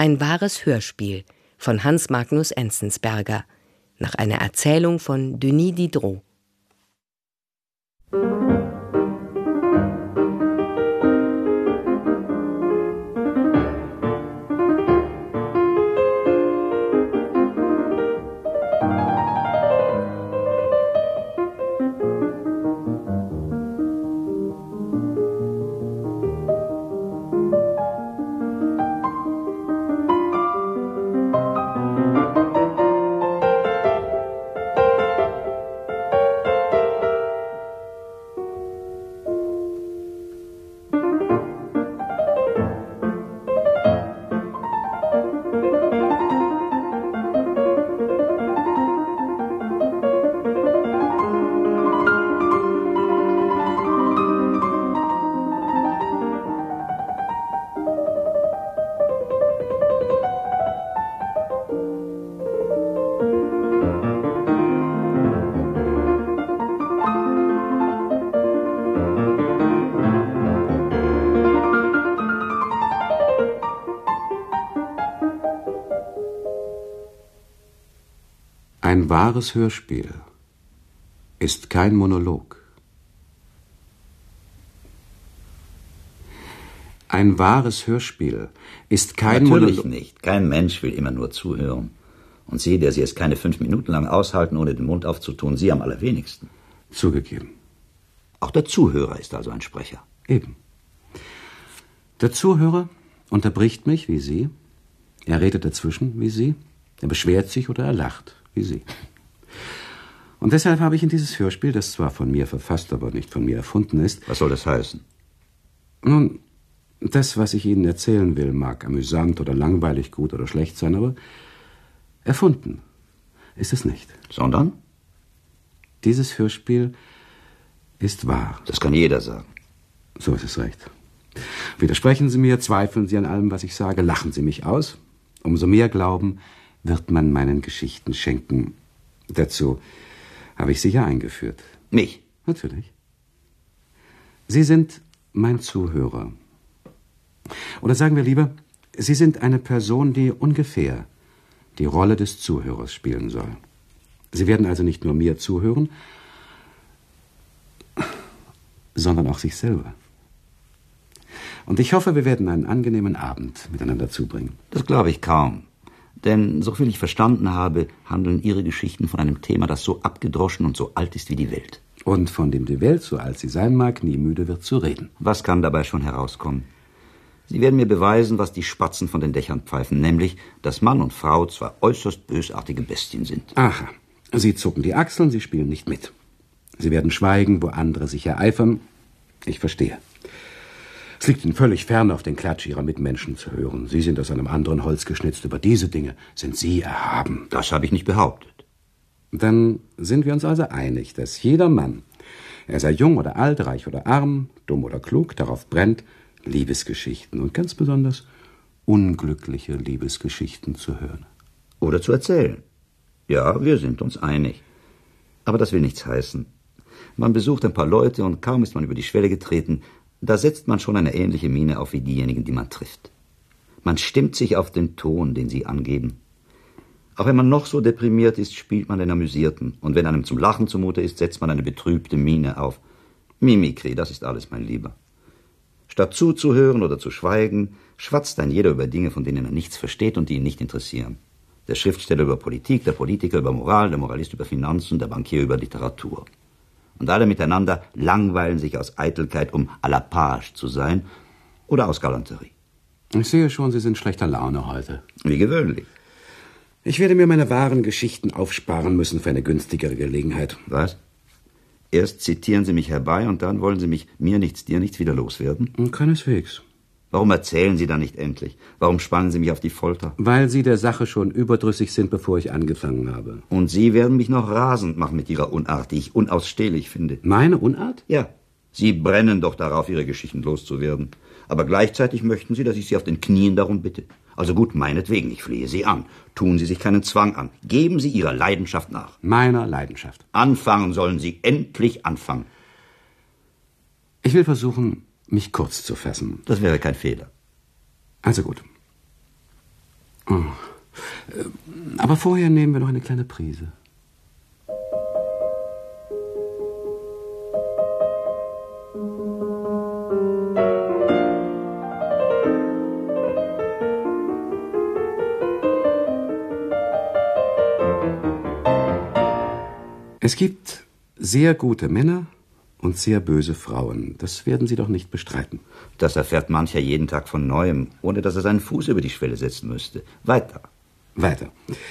Ein wahres Hörspiel von Hans Magnus Enzensberger nach einer Erzählung von Denis Diderot. Ein wahres Hörspiel ist kein Monolog. Ein wahres Hörspiel ist kein Monolog. Natürlich nicht. Kein Mensch will immer nur zuhören. Und Sie, der Sie es keine 5 Minuten lang aushalten, ohne den Mund aufzutun, Sie am allerwenigsten. Zugegeben. Auch der Zuhörer ist also ein Sprecher. Eben. Der Zuhörer unterbricht mich, wie Sie. Er redet dazwischen, wie Sie. Er beschwert sich oder er lacht, wie Sie. Und deshalb habe ich in dieses Hörspiel, das zwar von mir verfasst, aber nicht von mir erfunden ist... Was soll das heißen? Nun, das, was ich Ihnen erzählen will, mag amüsant oder langweilig, gut oder schlecht sein, aber erfunden ist es nicht. Sondern? Dieses Hörspiel ist wahr. Das kann jeder sagen. So ist es recht. Widersprechen Sie mir, zweifeln Sie an allem, was ich sage, lachen Sie mich aus. Umso mehr Glauben wird man meinen Geschichten schenken. Dazu habe ich Sie ja eingeführt. Mich? Natürlich. Sie sind mein Zuhörer. Oder sagen wir lieber, Sie sind eine Person, die ungefähr die Rolle des Zuhörers spielen soll. Sie werden also nicht nur mir zuhören, sondern auch sich selber. Und ich hoffe, wir werden einen angenehmen Abend miteinander zubringen. Das glaube ich kaum. Denn, soviel ich verstanden habe, handeln Ihre Geschichten von einem Thema, das so abgedroschen und so alt ist wie die Welt. Und von dem die Welt, so alt sie sein mag, nie müde wird zu reden. Was kann dabei schon herauskommen? Sie werden mir beweisen, was die Spatzen von den Dächern pfeifen, nämlich, dass Mann und Frau zwei äußerst bösartige Bestien sind. Aha. Sie zucken die Achseln, Sie spielen nicht mit. Sie werden schweigen, wo andere sich ereifern. Ich verstehe. Es liegt Ihnen völlig fern, auf den Klatsch Ihrer Mitmenschen zu hören. Sie sind aus einem anderen Holz geschnitzt. Über diese Dinge sind Sie erhaben. Das habe ich nicht behauptet. Dann sind wir uns also einig, dass jeder Mann, er sei jung oder alt, reich oder arm, dumm oder klug, darauf brennt, Liebesgeschichten und ganz besonders unglückliche Liebesgeschichten zu hören. Oder zu erzählen. Ja, wir sind uns einig. Aber das will nichts heißen. Man besucht ein paar Leute und kaum ist man über die Schwelle getreten, da setzt man schon eine ähnliche Miene auf wie diejenigen, die man trifft. Man stimmt sich auf den Ton, den sie angeben. Auch wenn man noch so deprimiert ist, spielt man den Amüsierten. Und wenn einem zum Lachen zumute ist, setzt man eine betrübte Miene auf. Mimikry, das ist alles, mein Lieber. Statt zuzuhören oder zu schweigen, schwatzt ein jeder über Dinge, von denen er nichts versteht und die ihn nicht interessieren. Der Schriftsteller über Politik, der Politiker über Moral, der Moralist über Finanzen, der Bankier über Literatur. Und alle miteinander langweilen sich aus Eitelkeit, um à la page zu sein, oder aus Galanterie. Ich sehe schon, Sie sind schlechter Laune heute. Wie gewöhnlich. Ich werde mir meine wahren Geschichten aufsparen müssen für eine günstigere Gelegenheit. Was? Erst zitieren Sie mich herbei und dann wollen Sie mich mir nichts, dir nichts wieder loswerden? Keineswegs. Warum erzählen Sie dann nicht endlich? Warum spannen Sie mich auf die Folter? Weil Sie der Sache schon überdrüssig sind, bevor ich angefangen habe. Und Sie werden mich noch rasend machen mit Ihrer Unart, die ich unausstehlich finde. Meine Unart? Ja. Sie brennen doch darauf, Ihre Geschichten loszuwerden. Aber gleichzeitig möchten Sie, dass ich Sie auf den Knien darum bitte. Also gut, meinetwegen, ich flehe Sie an. Tun Sie sich keinen Zwang an. Geben Sie Ihrer Leidenschaft nach. Meiner Leidenschaft. Anfangen sollen Sie, endlich anfangen. Ich will versuchen, mich kurz zu fassen. Das wäre kein Fehler. Also gut. Oh. Aber vorher nehmen wir noch eine kleine Prise. Es gibt sehr gute Männer und sehr böse Frauen. Das werden Sie doch nicht bestreiten. Das erfährt mancher jeden Tag von Neuem, ohne dass er seinen Fuß über die Schwelle setzen müsste. Weiter. Weiter.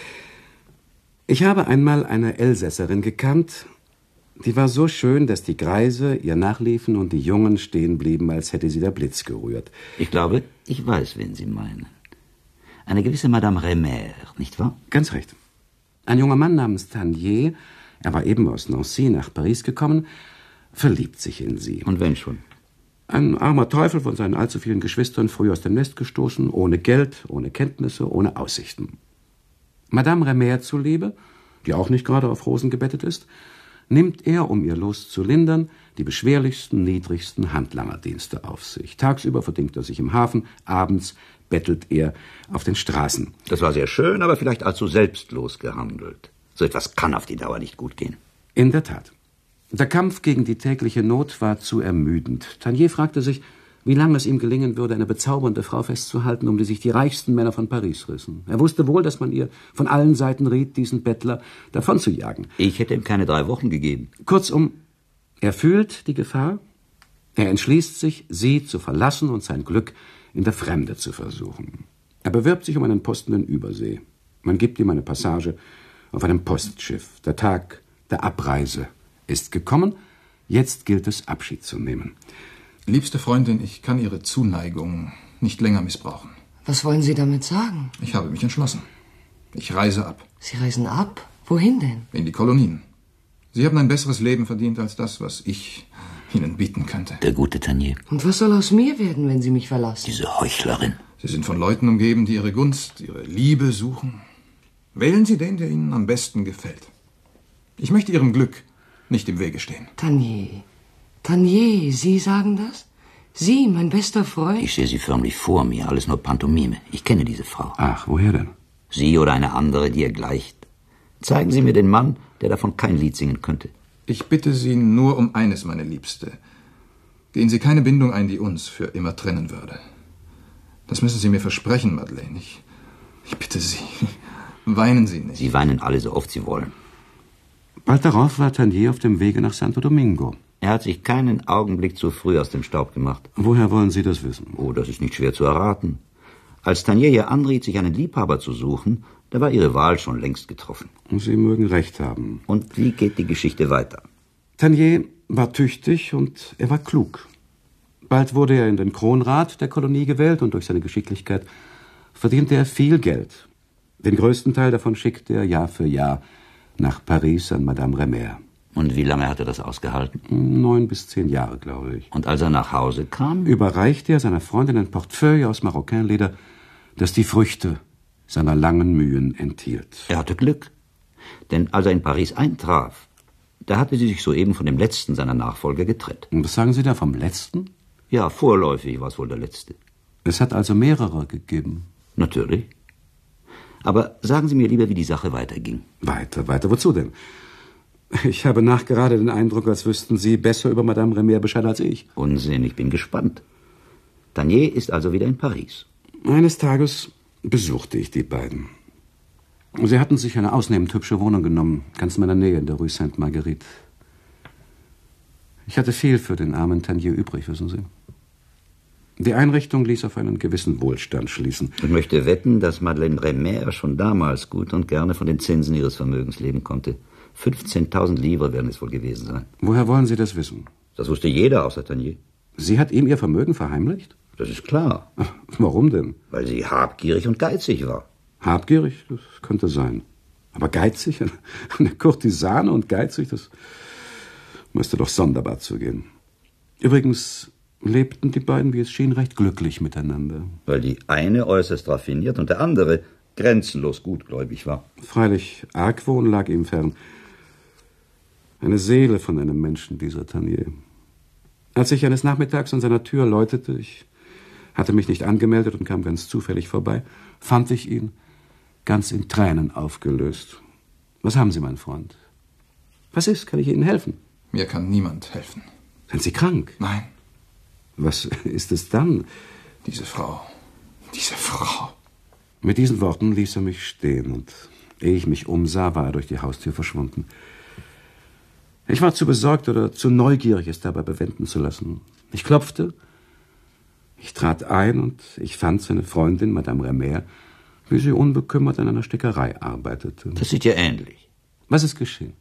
Ich habe einmal eine Elsässerin gekannt, die war so schön, dass die Greise ihr nachliefen und die Jungen stehen blieben, als hätte sie der Blitz gerührt. Ich glaube, ich weiß, wen Sie meinen. Eine gewisse Madame Remer, nicht wahr? Ganz recht. Ein junger Mann namens Tanier, er war eben aus Nancy nach Paris gekommen, verliebt sich in sie. Und wenn schon? Ein armer Teufel von seinen allzu vielen Geschwistern, früh aus dem Nest gestoßen, ohne Geld, ohne Kenntnisse, ohne Aussichten. Madame Remer zuliebe, die auch nicht gerade auf Rosen gebettet ist, nimmt er, um ihr Los zu lindern, die beschwerlichsten, niedrigsten Handlangerdienste auf sich. Tagsüber verdingt er sich im Hafen, abends bettelt er auf den Straßen. Das war sehr schön, aber vielleicht allzu selbstlos gehandelt. So etwas kann auf die Dauer nicht gut gehen. In der Tat. Der Kampf gegen die tägliche Not war zu ermüdend. Tanier fragte sich, wie lange es ihm gelingen würde, eine bezaubernde Frau festzuhalten, um die sich die reichsten Männer von Paris rissen. Er wusste wohl, dass man ihr von allen Seiten riet, diesen Bettler davon zu jagen. Ich hätte ihm keine 3 Wochen gegeben. Kurzum, er fühlt die Gefahr, er entschließt sich, sie zu verlassen und sein Glück in der Fremde zu versuchen. Er bewirbt sich um einen Posten in Übersee. Man gibt ihm eine Passage auf einem Postschiff. Der Tag der Abreise ist gekommen. Jetzt gilt es, Abschied zu nehmen. Liebste Freundin, ich kann Ihre Zuneigung nicht länger missbrauchen. Was wollen Sie damit sagen? Ich habe mich entschlossen. Ich reise ab. Sie reisen ab? Wohin denn? In die Kolonien. Sie haben ein besseres Leben verdient als das, was ich Ihnen bieten könnte. Der gute Tanier. Und was soll aus mir werden, wenn Sie mich verlassen? Diese Heuchlerin. Sie sind von Leuten umgeben, die Ihre Gunst, Ihre Liebe suchen. Wählen Sie den, der Ihnen am besten gefällt. Ich möchte Ihrem Glück nicht im Wege stehen. Tanier, Sie sagen das? Sie, mein bester Freund? Ich sehe sie förmlich vor mir, alles nur Pantomime. Ich kenne diese Frau. Ach, woher denn? Sie oder eine andere, die ihr gleicht. Zeigen Sie mir den Mann, der davon kein Lied singen könnte. Ich bitte Sie nur um eines, meine Liebste. Gehen Sie keine Bindung ein, die uns für immer trennen würde. Das müssen Sie mir versprechen, Madeleine. Ich bitte Sie, weinen Sie nicht. Sie weinen alle so oft Sie wollen. Bald darauf war Tanier auf dem Wege nach Santo Domingo. Er hat sich keinen Augenblick zu früh aus dem Staub gemacht. Woher wollen Sie das wissen? Oh, das ist nicht schwer zu erraten. Als Tanier ihr anriet, sich einen Liebhaber zu suchen, da war ihre Wahl schon längst getroffen. Sie mögen recht haben. Und wie geht die Geschichte weiter? Tanier war tüchtig und er war klug. Bald wurde er in den Kronrat der Kolonie gewählt und durch seine Geschicklichkeit verdiente er viel Geld. Den größten Teil davon schickte er Jahr für Jahr nach Paris an Madame Remer. Und wie lange hat er das ausgehalten? 9 bis 10 Jahre, glaube ich. Und als er nach Hause kam? Überreichte er seiner Freundin ein Portefeuille aus Maroquinleder, das die Früchte seiner langen Mühen enthielt. Er hatte Glück. Denn als er in Paris eintraf, da hatte sie sich soeben von dem letzten seiner Nachfolger getrennt. Und was sagen Sie da vom letzten? Ja, vorläufig war es wohl der letzte. Es hat also mehrere gegeben. Natürlich. Aber sagen Sie mir lieber, wie die Sache weiterging. Weiter, wozu denn? Ich habe nachgerade den Eindruck, als wüssten Sie besser über Madame Remer Bescheid als ich. Unsinn, ich bin gespannt. Tanier ist also wieder in Paris. Eines Tages besuchte ich die beiden. Sie hatten sich eine ausnehmend hübsche Wohnung genommen, ganz in meiner Nähe in der Rue Sainte-Marguerite. Ich hatte viel für den armen Tanier übrig, wissen Sie. Die Einrichtung ließ auf einen gewissen Wohlstand schließen. Ich möchte wetten, dass Madeleine Remer schon damals gut und gerne von den Zinsen ihres Vermögens leben konnte. 15.000 Livres werden es wohl gewesen sein. Woher wollen Sie das wissen? Das wusste jeder außer Tanier. Sie hat ihm ihr Vermögen verheimlicht? Das ist klar. Ach, warum denn? Weil sie habgierig und geizig war. Habgierig? Das könnte sein. Aber geizig? Eine Kurtisane und geizig? Das müsste doch sonderbar zugehen. Übrigens lebten die beiden, wie es schien, recht glücklich miteinander. Weil die eine äußerst raffiniert und der andere grenzenlos gutgläubig war. Freilich, Argwohn lag ihm fern. Eine Seele von einem Menschen, dieser Tanier. Als ich eines Nachmittags an seiner Tür läutete, ich hatte mich nicht angemeldet und kam ganz zufällig vorbei, fand ich ihn ganz in Tränen aufgelöst. Was haben Sie, mein Freund? Was ist? Kann ich Ihnen helfen? Mir kann niemand helfen. Sind Sie krank? Nein. Was ist es dann? Diese Frau. Diese Frau. Mit diesen Worten ließ er mich stehen, und ehe ich mich umsah, war er durch die Haustür verschwunden. Ich war zu besorgt oder zu neugierig, es dabei bewenden zu lassen. Ich klopfte, ich trat ein und ich fand seine Freundin, Madame Remer, wie sie unbekümmert an einer Stickerei arbeitete. Das sieht ja ähnlich. Was ist geschehen?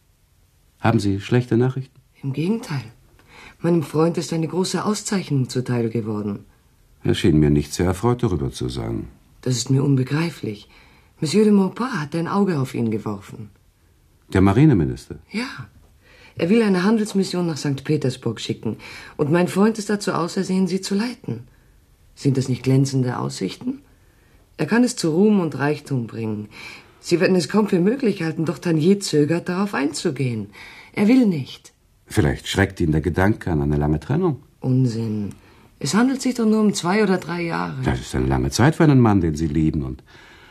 Haben Sie schlechte Nachrichten? Im Gegenteil. Meinem Freund ist eine große Auszeichnung zuteil geworden. Er schien mir nicht sehr erfreut, darüber zu sein. Das ist mir unbegreiflich. Monsieur de Maupas hat ein Auge auf ihn geworfen. Der Marineminister? Ja. Er will eine Handelsmission nach St. Petersburg schicken. Und mein Freund ist dazu ausersehen, sie zu leiten. Sind das nicht glänzende Aussichten? Er kann es zu Ruhm und Reichtum bringen. Sie werden es kaum für möglich halten, doch Tangier zögert, darauf einzugehen. Er will nicht. Vielleicht schreckt ihn der Gedanke an eine lange Trennung. Unsinn. Es handelt sich doch nur um 2 oder 3 Jahre. Das ist eine lange Zeit für einen Mann, den Sie lieben und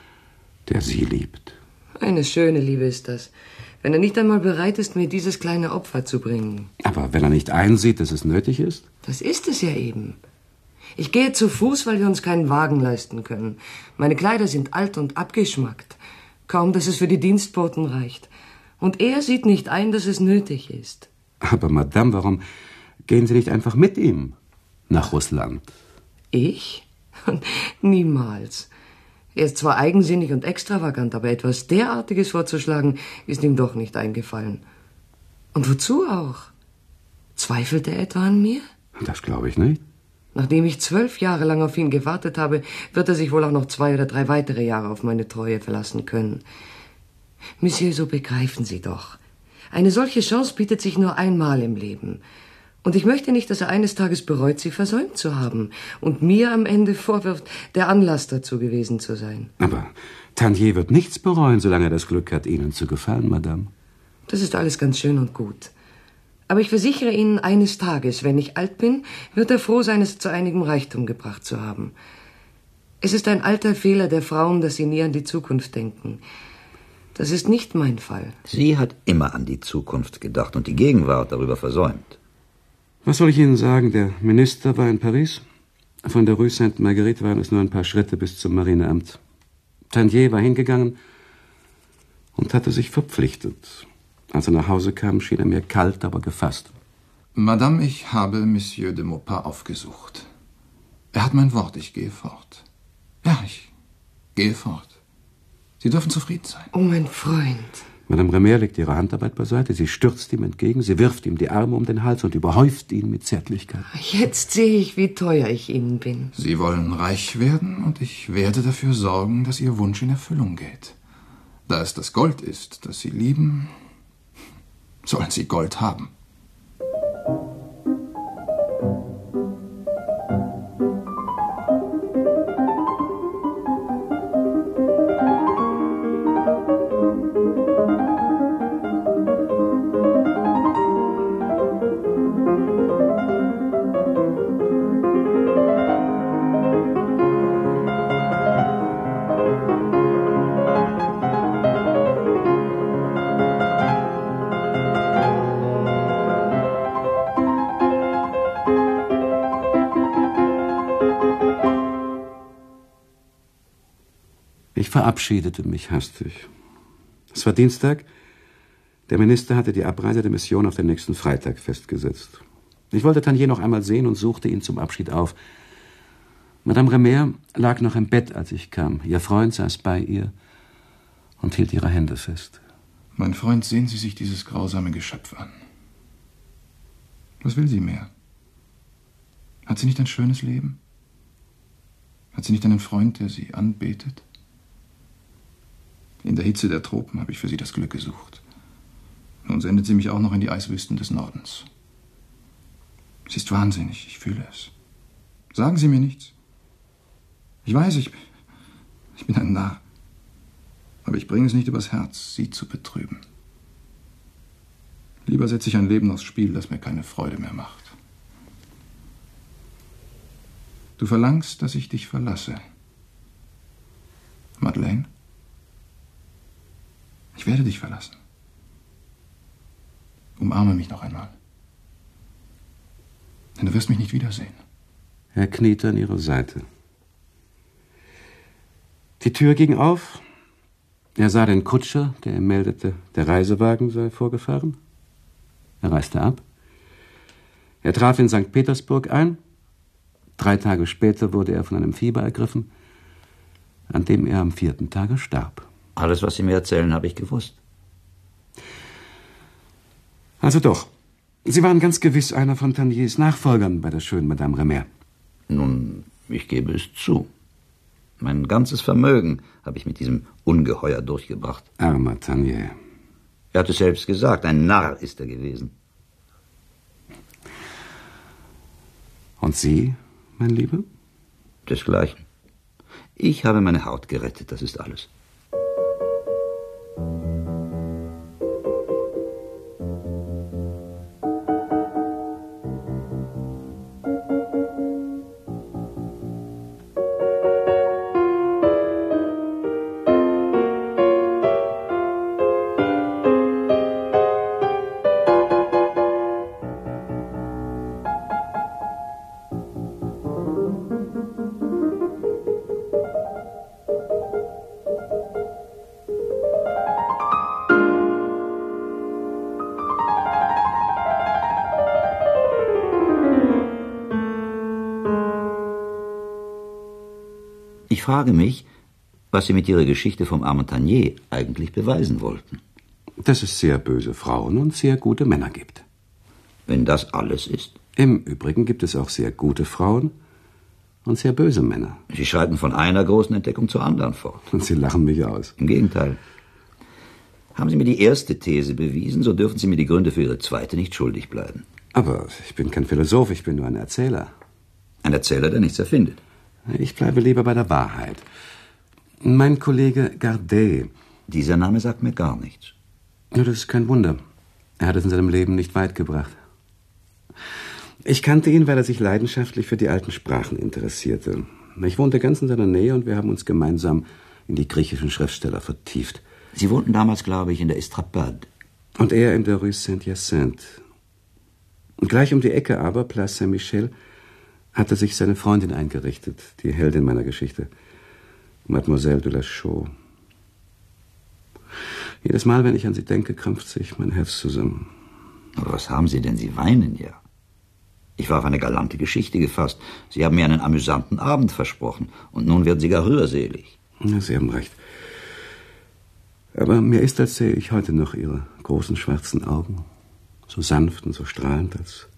der Sie liebt. Eine schöne Liebe ist das, wenn er nicht einmal bereit ist, mir dieses kleine Opfer zu bringen. Aber wenn er nicht einsieht, dass es nötig ist? Das ist es ja eben. Ich gehe zu Fuß, weil wir uns keinen Wagen leisten können. Meine Kleider sind alt und abgeschmackt. Kaum, dass es für die Dienstboten reicht. Und er sieht nicht ein, dass es nötig ist. Aber Madame, warum gehen Sie nicht einfach mit ihm nach Russland? Ich? Niemals. Er ist zwar eigensinnig und extravagant, aber etwas derartiges vorzuschlagen, ist ihm doch nicht eingefallen. Und wozu auch? Zweifelt er etwa an mir? Das glaube ich nicht. Nachdem ich 12 Jahre lang auf ihn gewartet habe, wird er sich wohl auch noch 2 oder 3 weitere Jahre auf meine Treue verlassen können. Monsieur, so begreifen Sie doch. Eine solche Chance bietet sich nur einmal im Leben. Und ich möchte nicht, dass er eines Tages bereut, sie versäumt zu haben und mir am Ende vorwirft, der Anlass dazu gewesen zu sein. Aber Tangier wird nichts bereuen, solange er das Glück hat, Ihnen zu gefallen, Madame. Das ist alles ganz schön und gut. Aber ich versichere Ihnen, eines Tages, wenn ich alt bin, wird er froh sein, es zu einigem Reichtum gebracht zu haben. Es ist ein alter Fehler der Frauen, dass sie nie an die Zukunft denken. Das ist nicht mein Fall. Sie hat immer an die Zukunft gedacht und die Gegenwart darüber versäumt. Was soll ich Ihnen sagen? Der Minister war in Paris. Von der Rue Sainte-Marguerite waren es nur ein paar Schritte bis zum Marineamt. Tangier war hingegangen und hatte sich verpflichtet. Als er nach Hause kam, schien er mir kalt, aber gefasst. Madame, ich habe Monsieur de Maupas aufgesucht. Er hat mein Wort, ich gehe fort. Ja, ich gehe fort. Sie dürfen zufrieden sein. Oh, mein Freund. Madame Remer legt ihre Handarbeit beiseite, sie stürzt ihm entgegen, sie wirft ihm die Arme um den Hals und überhäuft ihn mit Zärtlichkeit. Jetzt sehe ich, wie teuer ich Ihnen bin. Sie wollen reich werden und ich werde dafür sorgen, dass Ihr Wunsch in Erfüllung geht. Da es das Gold ist, das Sie lieben, sollen Sie Gold haben. Ich verabschiedete mich hastig. Es war Dienstag. Der Minister hatte die Abreise der Mission auf den nächsten Freitag festgesetzt. Ich wollte Tangier noch einmal sehen und suchte ihn zum Abschied auf. Madame Remer lag noch im Bett, als ich kam. Ihr Freund saß bei ihr und hielt ihre Hände fest. Mein Freund, sehen Sie sich dieses grausame Geschöpf an. Was will sie mehr? Hat sie nicht ein schönes Leben? Hat sie nicht einen Freund, der sie anbetet? In der Hitze der Tropen habe ich für sie das Glück gesucht. Nun sendet sie mich auch noch in die Eiswüsten des Nordens. Sie ist wahnsinnig, ich fühle es. Sagen Sie mir nichts. Ich weiß, ich bin ein Narr. Aber ich bringe es nicht übers Herz, sie zu betrüben. Lieber setze ich ein Leben aufs Spiel, das mir keine Freude mehr macht. Du verlangst, dass ich dich verlasse. Madeleine? werde dich verlassen. Umarme mich noch einmal. Denn du wirst mich nicht wiedersehen. Er kniete an ihrer Seite. Die Tür ging auf. Er sah den Kutscher, der ihm meldete, der Reisewagen sei vorgefahren. Er reiste ab. Er traf in St. Petersburg ein. 3 Tage später wurde er von einem Fieber ergriffen, an dem er am 4. Tage starb. Alles, was Sie mir erzählen, habe ich gewusst. Also doch. Sie waren ganz gewiss einer von Taniers Nachfolgern bei der schönen Madame Remer. Nun, ich gebe es zu. Mein ganzes Vermögen habe ich mit diesem Ungeheuer durchgebracht. Armer Tanier. Er hat es selbst gesagt, ein Narr ist er gewesen. Und Sie, mein Lieber? Desgleichen. Ich habe meine Haut gerettet, das ist alles. Ich frage mich, was Sie mit Ihrer Geschichte vom armen Tanier eigentlich beweisen wollten. Dass es sehr böse Frauen und sehr gute Männer gibt. Wenn das alles ist. Im Übrigen gibt es auch sehr gute Frauen und sehr böse Männer. Sie schreiten von einer großen Entdeckung zur anderen fort. Und Sie lachen mich aus. Im Gegenteil. Haben Sie mir die erste These bewiesen, so dürfen Sie mir die Gründe für Ihre zweite nicht schuldig bleiben. Aber ich bin kein Philosoph, ich bin nur ein Erzähler. Ein Erzähler, der nichts erfindet. Ich bleibe lieber bei der Wahrheit. Mein Kollege Gardet. Dieser Name sagt mir gar nichts. Ja, das ist kein Wunder. Er hat es in seinem Leben nicht weit gebracht. Ich kannte ihn, weil er sich leidenschaftlich für die alten Sprachen interessierte. Ich wohnte ganz in seiner Nähe und wir haben uns gemeinsam in die griechischen Schriftsteller vertieft. Sie wohnten damals, glaube ich, in der Estrapade. Und er in der Rue Saint-Hyacinthe. Und gleich um die Ecke aber, Place Saint-Michel, hatte sich seine Freundin eingerichtet, die Heldin meiner Geschichte, Mademoiselle de la Chaux. Jedes Mal, wenn ich an sie denke, krampft sich mein Herz zusammen. Aber was haben Sie denn? Sie weinen ja. Ich war auf eine galante Geschichte gefasst. Sie haben mir einen amüsanten Abend versprochen. Und nun werden Sie gar rührselig. Ja, Sie haben recht. Aber mir ist, als sähe ich heute noch Ihre großen schwarzen Augen, so sanft und so strahlend,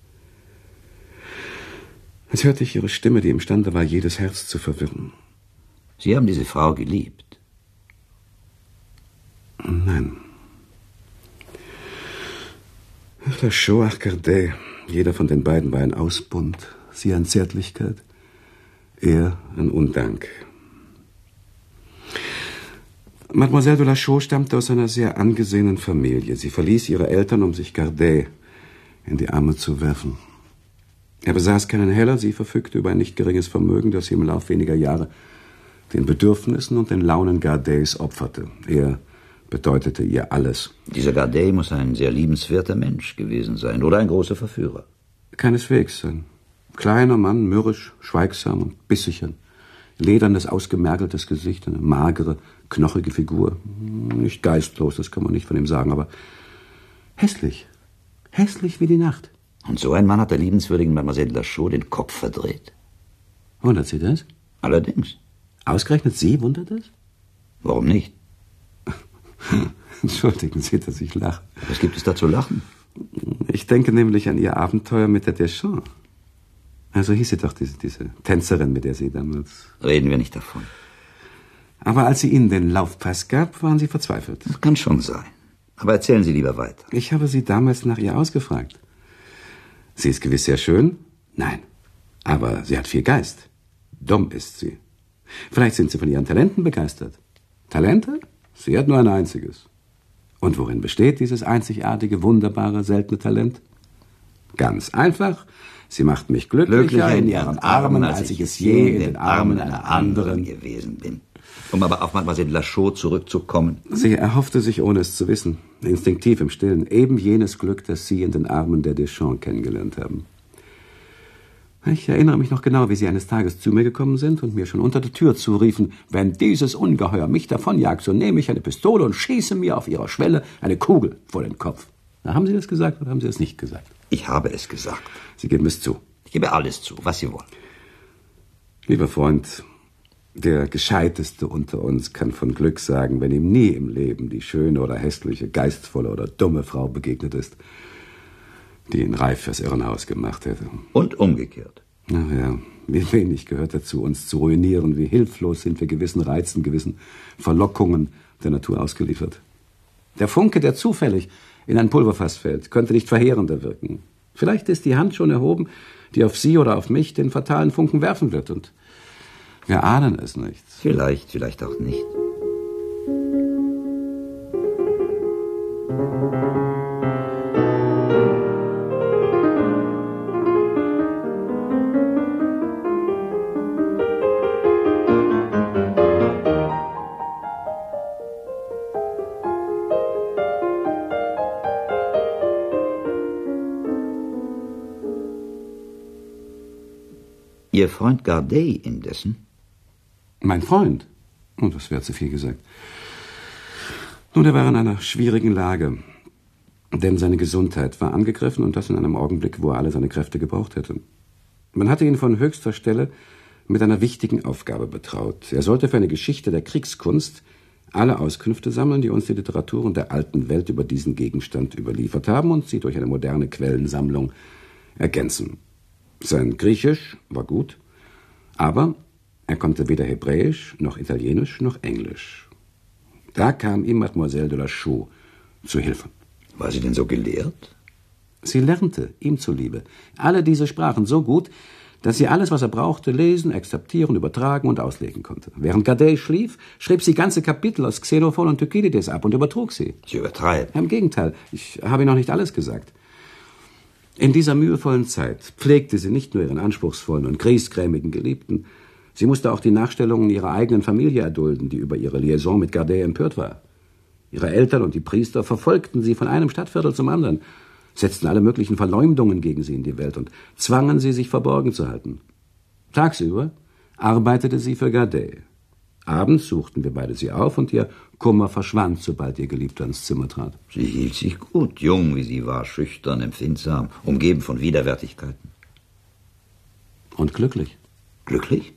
als hörte ich Ihre Stimme, die imstande war, jedes Herz zu verwirren. Sie haben diese Frau geliebt? Nein. Ach, La Chaux, ach, Gardet. Jeder von den beiden war ein Ausbund. Sie an Zärtlichkeit, er an Undank. Mademoiselle de la Chaux stammte aus einer sehr angesehenen Familie. Sie verließ ihre Eltern, um sich Gardet in die Arme zu werfen. Er besaß keinen Heller, sie verfügte über ein nicht geringes Vermögen, das sie im Lauf weniger Jahre den Bedürfnissen und den Launen Gardets opferte. Er bedeutete ihr alles. Dieser Gardet muss ein sehr liebenswerter Mensch gewesen sein oder ein großer Verführer. Keineswegs. Ein kleiner Mann, mürrisch, schweigsam und bissig, ein ledernes, ausgemergeltes Gesicht, eine magere, knochige Figur. Nicht geistlos, das kann man nicht von ihm sagen, aber hässlich. Hässlich wie die Nacht. Und so ein Mann hat der liebenswürdigen Mademoiselle de la Chaux den Kopf verdreht. Wundert Sie das? Allerdings. Ausgerechnet Sie wundert das? Warum nicht? Entschuldigen Sie, dass ich lache. Was gibt es da zu lachen? Ich denke nämlich an Ihr Abenteuer mit der Deschamps. Also hieß sie doch diese Tänzerin, mit der Sie damals... Reden wir nicht davon. Aber als sie Ihnen den Laufpass gab, waren Sie verzweifelt. Das kann schon sein. Aber erzählen Sie lieber weiter. Ich habe Sie damals nach ihr ausgefragt. Sie ist gewiss sehr schön? Nein. Aber sie hat viel Geist. Dumm ist sie. Vielleicht sind Sie von ihren Talenten begeistert. Talente? Sie hat nur ein einziges. Und worin besteht dieses einzigartige, wunderbare, seltene Talent? Ganz einfach. Sie macht mich glücklicher in ihren Armen, als ich es je in den Armen einer anderen gewesen bin. Um aber auf Mademoiselle Lachaud zurückzukommen. Sie erhoffte sich, ohne es zu wissen, instinktiv im Stillen, eben jenes Glück, das Sie in den Armen der Deschamps kennengelernt haben. Ich erinnere mich noch genau, wie Sie eines Tages zu mir gekommen sind und mir schon unter der Tür zuriefen, wenn dieses Ungeheuer mich davonjagt, so nehme ich eine Pistole und schieße mir auf Ihrer Schwelle eine Kugel vor den Kopf. Na, haben Sie das gesagt oder haben Sie es nicht gesagt? Ich habe es gesagt. Sie geben es zu. Ich gebe alles zu, was Sie wollen. Lieber Freund, der Gescheiteste unter uns kann von Glück sagen, wenn ihm nie im Leben die schöne oder hässliche, geistvolle oder dumme Frau begegnet ist, die ihn reif fürs Irrenhaus gemacht hätte. Und umgekehrt. Ach ja, wie wenig gehört dazu, uns zu ruinieren, wie hilflos sind wir gewissen Reizen, gewissen Verlockungen der Natur ausgeliefert. Der Funke, der zufällig in ein Pulverfass fällt, könnte nicht verheerender wirken. Vielleicht ist die Hand schon erhoben, die auf Sie oder auf mich den fatalen Funken werfen wird, und wir ahnen es nicht. Vielleicht, vielleicht auch nicht. Ihr Freund Gardet indessen? Mein Freund? Und das wäre zu viel gesagt. Nun, er war in einer schwierigen Lage, denn seine Gesundheit war angegriffen, und das in einem Augenblick, wo er alle seine Kräfte gebraucht hätte. Man hatte ihn von höchster Stelle mit einer wichtigen Aufgabe betraut. Er sollte für eine Geschichte der Kriegskunst alle Auskünfte sammeln, die uns die Literaturen der alten Welt über diesen Gegenstand überliefert haben, und sie durch eine moderne Quellensammlung ergänzen. Sein Griechisch war gut, aber er konnte weder Hebräisch, noch Italienisch, noch Englisch. Da kam ihm Mademoiselle de Lachaud zu Hilfe. War sie denn so gelehrt? Sie lernte, ihm zuliebe, alle diese Sprachen so gut, dass sie alles, was er brauchte, lesen, akzeptieren, übertragen und auslegen konnte. Während Gardet schlief, schrieb sie ganze Kapitel aus Xenophon und Thukydides ab und übertrug sie. Sie übertreibt. Im Gegenteil, ich habe Ihnen noch nicht alles gesagt. In dieser mühevollen Zeit pflegte sie nicht nur ihren anspruchsvollen und griesgrämigen Geliebten, sie musste auch die Nachstellungen ihrer eigenen Familie erdulden, die über ihre Liaison mit Gardet empört war. Ihre Eltern und die Priester verfolgten sie von einem Stadtviertel zum anderen, setzten alle möglichen Verleumdungen gegen sie in die Welt und zwangen sie, sich verborgen zu halten. Tagsüber arbeitete sie für Gardet. Abends suchten wir beide sie auf, und ihr Kummer verschwand, sobald ihr Geliebter ins Zimmer trat. Sie hielt sich gut, jung wie sie war, schüchtern, empfindsam, umgeben von Widerwärtigkeiten. Und glücklich. Glücklich?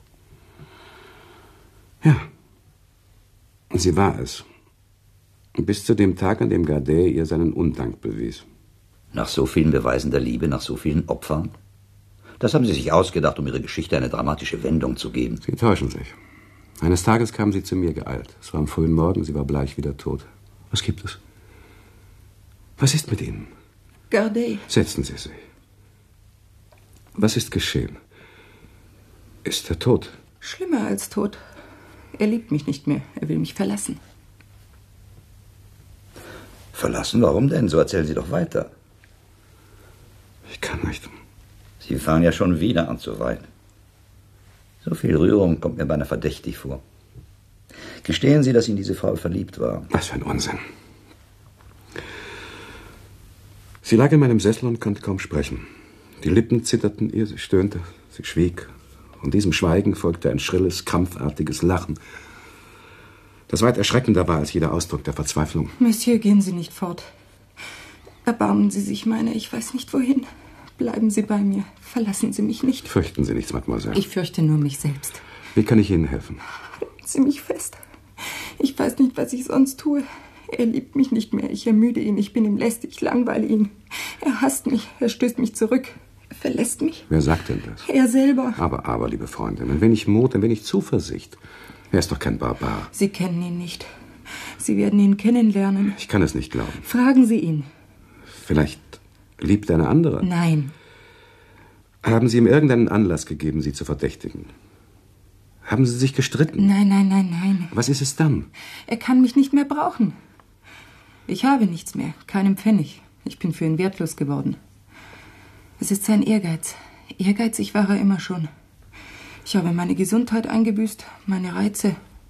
Ja, sie war es. Bis zu dem Tag, an dem Gardet ihr seinen Undank bewies. Nach so vielen Beweisen der Liebe, nach so vielen Opfern? Das haben Sie sich ausgedacht, um Ihrer Geschichte eine dramatische Wendung zu geben. Sie täuschen sich. Eines Tages kam sie zu mir geeilt. Es war am frühen Morgen, sie war bleich wie der Tod. Was gibt es? Was ist mit Ihnen? Gardet. Setzen Sie sich. Was ist geschehen? Ist er tot? Schlimmer als tot. Er liebt mich nicht mehr. Er will mich verlassen. Verlassen? Warum denn? So erzählen Sie doch weiter. Ich kann nicht. Sie fangen ja schon wieder an zu weinen. So viel Rührung kommt mir beinahe verdächtig vor. Gestehen Sie, dass in diese Frau verliebt war? Was für ein Unsinn. Sie lag in meinem Sessel und konnte kaum sprechen. Die Lippen zitterten ihr, sie stöhnte, sie schwieg. Und diesem Schweigen folgte ein schrilles, krampfartiges Lachen, das weit erschreckender war als jeder Ausdruck der Verzweiflung. Monsieur, gehen Sie nicht fort. Erbarmen Sie sich meiner, ich weiß nicht wohin. Bleiben Sie bei mir. Verlassen Sie mich nicht. Fürchten Sie nichts, Mademoiselle. Ich fürchte nur mich selbst. Wie kann ich Ihnen helfen? Halten Sie mich fest. Ich weiß nicht, was ich sonst tue. Er liebt mich nicht mehr. Ich ermüde ihn. Ich bin ihm lästig. Ich langweile ihn. Er hasst mich. Er stößt mich zurück. Er verlässt mich. Wer sagt denn das? Er selber. Aber, liebe Freundin, ein wenig Mut, ein wenig Zuversicht. Er ist doch kein Barbar. Sie kennen ihn nicht. Sie werden ihn kennenlernen. Ich kann es nicht glauben. Fragen Sie ihn. Vielleicht liebt er eine andere? Nein. Haben Sie ihm irgendeinen Anlass gegeben, sie zu verdächtigen? Haben Sie sich gestritten? Nein. Was ist es dann? Er kann mich nicht mehr brauchen. Ich habe nichts mehr, keinen Pfennig. Ich bin für ihn wertlos geworden. Es ist sein Ehrgeiz. Ehrgeizig war er immer schon. Ich habe meine Gesundheit eingebüßt, meine Reize.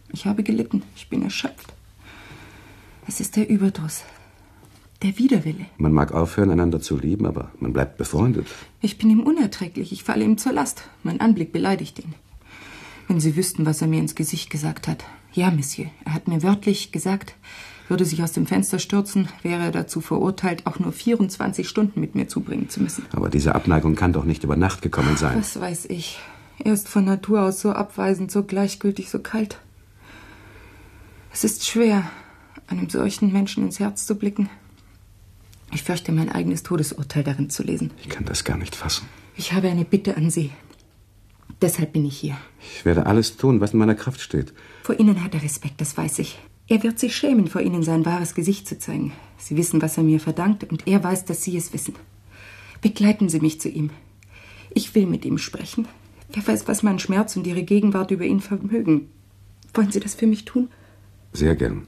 Ich habe gelitten. Ich bin erschöpft. Es ist der Überdruss. Der Widerwille. Man mag aufhören, einander zu lieben, aber man bleibt befreundet. Ich bin ihm unerträglich. Ich falle ihm zur Last. Mein Anblick beleidigt ihn. Wenn Sie wüssten, was er mir ins Gesicht gesagt hat. Ja, Monsieur, er hat mir wörtlich gesagt, würde sich aus dem Fenster stürzen, wäre er dazu verurteilt, auch nur 24 Stunden mit mir zubringen zu müssen. Aber diese Abneigung kann doch nicht über Nacht gekommen sein. Was weiß ich. Er ist von Natur aus so abweisend, so gleichgültig, so kalt. Es ist schwer, einem solchen Menschen ins Herz zu blicken. Ich fürchte, mein eigenes Todesurteil darin zu lesen. Ich kann das gar nicht fassen. Ich habe eine Bitte an Sie. Deshalb bin ich hier. Ich werde alles tun, was in meiner Kraft steht. Vor Ihnen hat er Respekt, das weiß ich. Er wird sich schämen, vor Ihnen sein wahres Gesicht zu zeigen. Sie wissen, was er mir verdankt, und er weiß, dass Sie es wissen. Begleiten Sie mich zu ihm. Ich will mit ihm sprechen. Wer weiß, was mein Schmerz und Ihre Gegenwart über ihn vermögen. Wollen Sie das für mich tun? Sehr gern.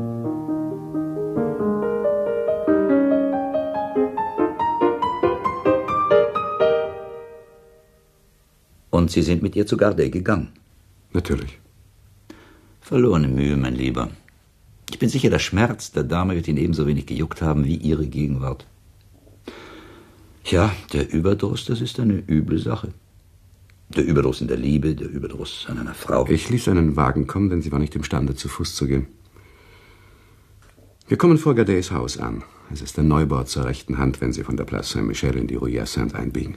Und Sie sind mit ihr zu Gardet gegangen? Natürlich. Verlorene Mühe, mein Lieber. Ich bin sicher, der Schmerz der Dame wird ihn ebenso wenig gejuckt haben wie Ihre Gegenwart. Ja, der Überdruss, das ist eine üble Sache. Der Überdruss in der Liebe, der Überdruss an einer Frau. Ich ließ einen Wagen kommen, denn sie war nicht imstande, zu Fuß zu gehen. Wir kommen vor Gardets Haus an. Es ist ein Neubau zur rechten Hand, wenn Sie von der Place Saint-Michel in die Rue Hyacinthe einbiegen.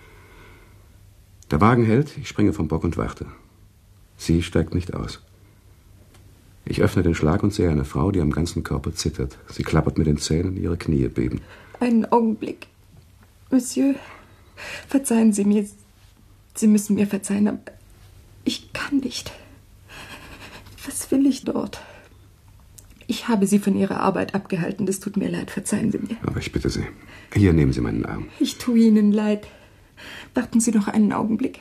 Der Wagen hält, ich springe vom Bock und warte. Sie steigt nicht aus. Ich öffne den Schlag und sehe eine Frau, die am ganzen Körper zittert. Sie klappert mit den Zähnen, ihre Knie beben. Einen Augenblick. Monsieur, verzeihen Sie mir. Sie müssen mir verzeihen, aber ich kann nicht. Was will ich dort? Ich habe Sie von Ihrer Arbeit abgehalten. Das tut mir leid. Verzeihen Sie mir. Aber ich bitte Sie. Hier, nehmen Sie meinen Arm. Ich tue Ihnen leid. Warten Sie noch einen Augenblick.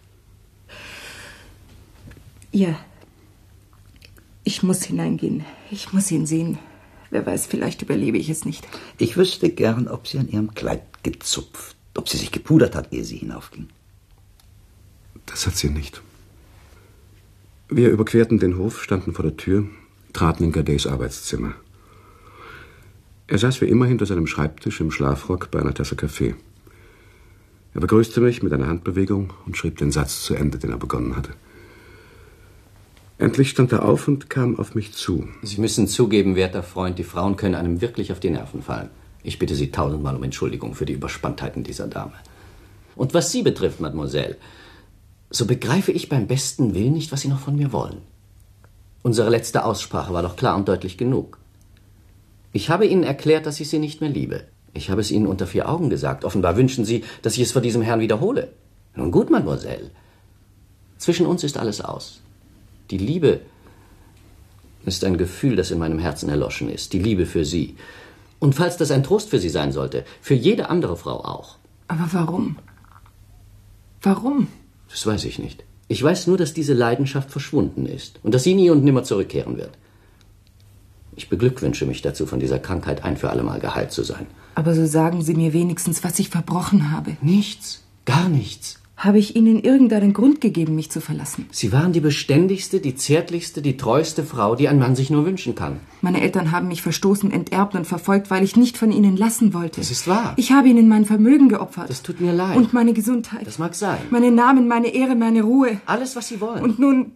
Ja. Ich muss hineingehen. Ich muss ihn sehen. Wer weiß, vielleicht überlebe ich es nicht. Ich wüsste gern, ob sie an ihrem Kleid gezupft, ob sie sich gepudert hat, ehe sie hinaufging. Das hat sie nicht. Wir überquerten den Hof, standen vor der Tür, traten in Gardets Arbeitszimmer. Er saß wie immer hinter seinem Schreibtisch im Schlafrock bei einer Tasse Kaffee. Er begrüßte mich mit einer Handbewegung und schrieb den Satz zu Ende, den er begonnen hatte. Endlich stand er auf und kam auf mich zu. Sie müssen zugeben, werter Freund, die Frauen können einem wirklich auf die Nerven fallen. Ich bitte Sie tausendmal um Entschuldigung für die Überspanntheiten dieser Dame. Und was Sie betrifft, Mademoiselle, so begreife ich beim besten Willen nicht, was Sie noch von mir wollen. Unsere letzte Aussprache war doch klar und deutlich genug. Ich habe Ihnen erklärt, dass ich Sie nicht mehr liebe. Ich habe es Ihnen unter 4 Augen gesagt. Offenbar wünschen Sie, dass ich es vor diesem Herrn wiederhole. Nun gut, Mademoiselle. Zwischen uns ist alles aus. Die Liebe ist ein Gefühl, das in meinem Herzen erloschen ist. Die Liebe für Sie. Und falls das ein Trost für Sie sein sollte, für jede andere Frau auch. Aber warum? Warum? Das weiß ich nicht. Ich weiß nur, dass diese Leidenschaft verschwunden ist und dass sie nie und nimmer zurückkehren wird. Ich beglückwünsche mich dazu, von dieser Krankheit ein für allemal geheilt zu sein. Aber so sagen Sie mir wenigstens, was ich verbrochen habe. Nichts, gar nichts. Habe ich Ihnen irgendeinen Grund gegeben, mich zu verlassen? Sie waren die beständigste, die zärtlichste, die treueste Frau, die ein Mann sich nur wünschen kann. Meine Eltern haben mich verstoßen, enterbt und verfolgt, weil ich nicht von Ihnen lassen wollte. Das ist wahr. Ich habe Ihnen mein Vermögen geopfert. Das tut mir leid. Und meine Gesundheit. Das mag sein. Meinen Namen, meine Ehre, meine Ruhe. Alles, was Sie wollen. Und nun...